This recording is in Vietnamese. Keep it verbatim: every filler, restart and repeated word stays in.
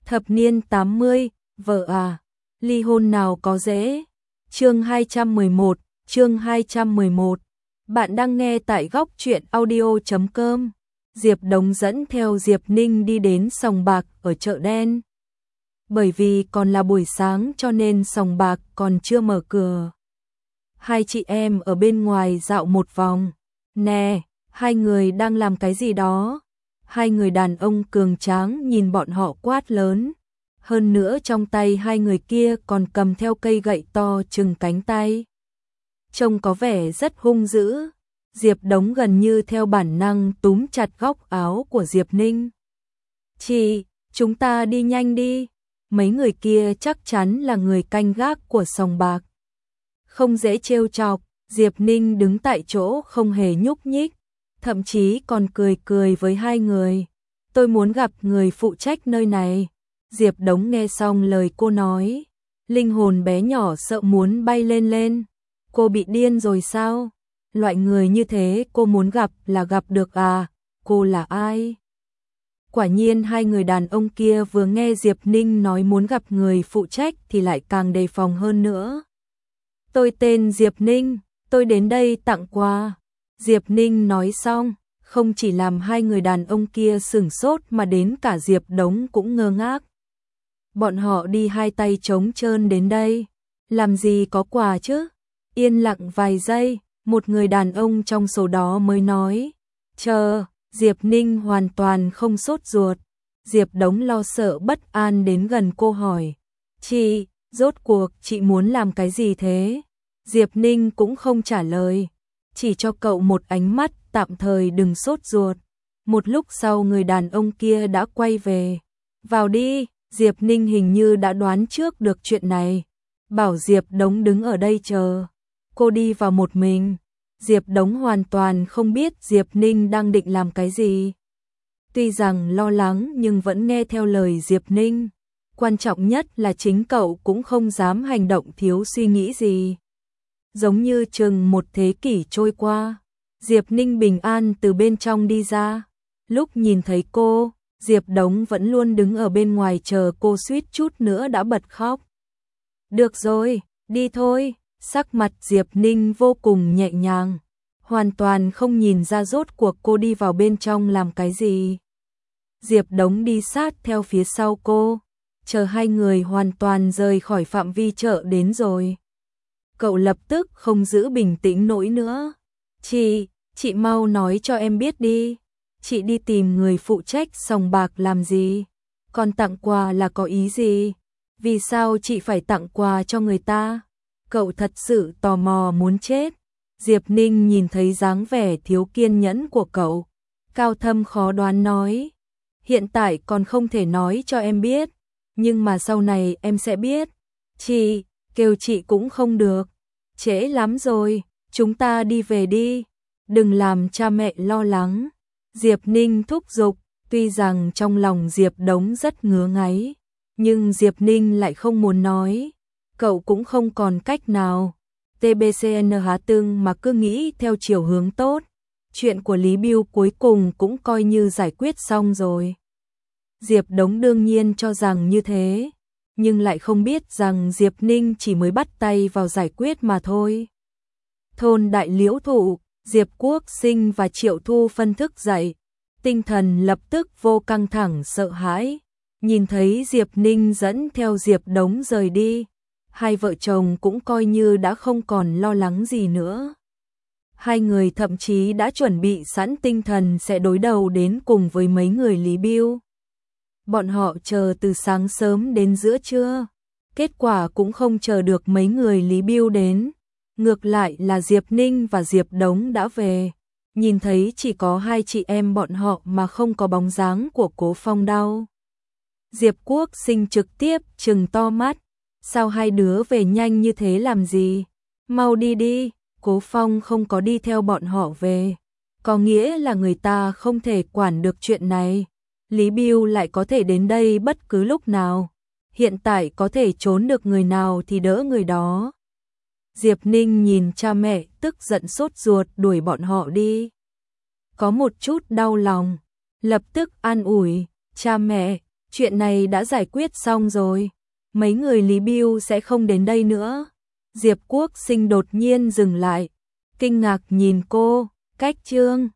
Thập niên tám mươi, vợ à, ly hôn nào có dễ. Chương hai trăm mười một, chương hai trăm mười một. Bạn đang nghe tại góc truyện audio chấm com. Diệp Đống dẫn theo Diệp Ninh đi đến sòng bạc ở chợ đen. Bởi vì còn là buổi sáng cho nên sòng bạc còn chưa mở cửa. Hai chị em ở bên ngoài dạo một vòng. Nè, hai người đang làm cái gì đó? Hai người đàn ông cường tráng nhìn bọn họ quát lớn. Hơn nữa trong tay hai người kia còn cầm theo cây gậy to chừng cánh tay. Trông có vẻ rất hung dữ. Diệp Đống gần như theo bản năng túm chặt góc áo của Diệp Ninh. Chị, chúng ta đi nhanh đi. Mấy người kia chắc chắn là người canh gác của sòng bạc. Không dễ trêu chọc, Diệp Ninh đứng tại chỗ không hề nhúc nhích. Thậm chí còn cười cười với hai người. Tôi muốn gặp người phụ trách nơi này. Diệp Đống nghe xong lời cô nói. Linh hồn bé nhỏ sợ muốn bay lên lên. Cô bị điên rồi sao? Loại người như thế cô muốn gặp là gặp được à? Cô là ai? Quả nhiên hai người đàn ông kia vừa nghe Diệp Ninh nói muốn gặp người phụ trách thì lại càng đề phòng hơn nữa. Tôi tên Diệp Ninh, tôi đến đây tặng quà. Diệp Ninh nói xong, không chỉ làm hai người đàn ông kia sửng sốt mà đến cả Diệp Đống cũng ngơ ngác. Bọn họ đi hai tay trống trơn đến đây, làm gì có quà chứ? Yên lặng vài giây, một người đàn ông trong số đó mới nói, chờ. Diệp Ninh hoàn toàn không sốt ruột. Diệp Đống lo sợ bất an đến gần cô hỏi, chị, rốt cuộc chị muốn làm cái gì thế? Diệp Ninh cũng không trả lời, chỉ cho cậu một ánh mắt tạm thời đừng sốt ruột. Một lúc sau người đàn ông kia đã quay về. Vào đi, Diệp Ninh hình như đã đoán trước được chuyện này. Bảo Diệp Đống đứng ở đây chờ. Cô đi vào một mình. Diệp Đống hoàn toàn không biết Diệp Ninh đang định làm cái gì. Tuy rằng lo lắng nhưng vẫn nghe theo lời Diệp Ninh. Quan trọng nhất là chính cậu cũng không dám hành động thiếu suy nghĩ gì. Giống như chừng một thế kỷ trôi qua, Diệp Ninh bình an từ bên trong đi ra. Lúc nhìn thấy cô, Diệp Đống vẫn luôn đứng ở bên ngoài chờ cô, suýt chút nữa đã bật khóc. Được rồi, đi thôi. Sắc mặt Diệp Ninh vô cùng nhẹ nhàng, hoàn toàn không nhìn ra rốt cuộc cô đi vào bên trong làm cái gì. Diệp Đống đi sát theo phía sau cô, chờ hai người hoàn toàn rời khỏi phạm vi chợ đến rồi. Cậu lập tức không giữ bình tĩnh nổi nữa. Chị, chị mau nói cho em biết đi. Chị đi tìm người phụ trách sòng bạc làm gì? Còn tặng quà là có ý gì? Vì sao chị phải tặng quà cho người ta? Cậu thật sự tò mò muốn chết. Diệp Ninh nhìn thấy dáng vẻ thiếu kiên nhẫn của cậu. Cao thâm khó đoán nói. Hiện tại còn không thể nói cho em biết. Nhưng mà sau này em sẽ biết. Chị, kêu chị cũng không được. Trễ lắm rồi, chúng ta đi về đi. Đừng làm cha mẹ lo lắng. Diệp Ninh thúc giục. Tuy rằng trong lòng Diệp Đống rất ngứa ngáy. Nhưng Diệp Ninh lại không muốn nói. Cậu cũng không còn cách nào. tê bê xê en há tương mà cứ nghĩ theo chiều hướng tốt. Chuyện của Lý Bưu cuối cùng cũng coi như giải quyết xong rồi. Diệp Đống đương nhiên cho rằng như thế, nhưng lại không biết rằng Diệp Ninh chỉ mới bắt tay vào giải quyết mà thôi. Thôn Đại Liễu Thụ, Diệp Quốc Sinh và Triệu Thu phân thức dậy, tinh thần lập tức vô căng thẳng sợ hãi. Nhìn thấy Diệp Ninh dẫn theo Diệp Đống rời đi, hai vợ chồng cũng coi như đã không còn lo lắng gì nữa. Hai người thậm chí đã chuẩn bị sẵn tinh thần sẽ đối đầu đến cùng với mấy người Lý Bưu. Bọn họ chờ từ sáng sớm đến giữa trưa, kết quả cũng không chờ được mấy người Lý Bưu đến. Ngược lại là Diệp Ninh và Diệp Đống đã về. Nhìn thấy chỉ có hai chị em bọn họ mà không có bóng dáng của Cố Phong đâu. Diệp Quốc Sinh trực tiếp trừng to mắt. Sao hai đứa về nhanh như thế làm gì? Mau đi đi. Cố Phong không có đi theo bọn họ về. Có nghĩa là người ta không thể quản được chuyện này. Lý Bưu lại có thể đến đây bất cứ lúc nào. Hiện tại có thể trốn được người nào thì đỡ người đó. Diệp Ninh nhìn cha mẹ tức giận sốt ruột đuổi bọn họ đi. Có một chút đau lòng. Lập tức an ủi. Cha mẹ, Chuyện này đã giải quyết xong rồi, mấy người Lý Bưu sẽ không đến đây nữa. Diệp Quốc Sinh đột nhiên dừng lại, kinh ngạc nhìn cô, Cách Trương,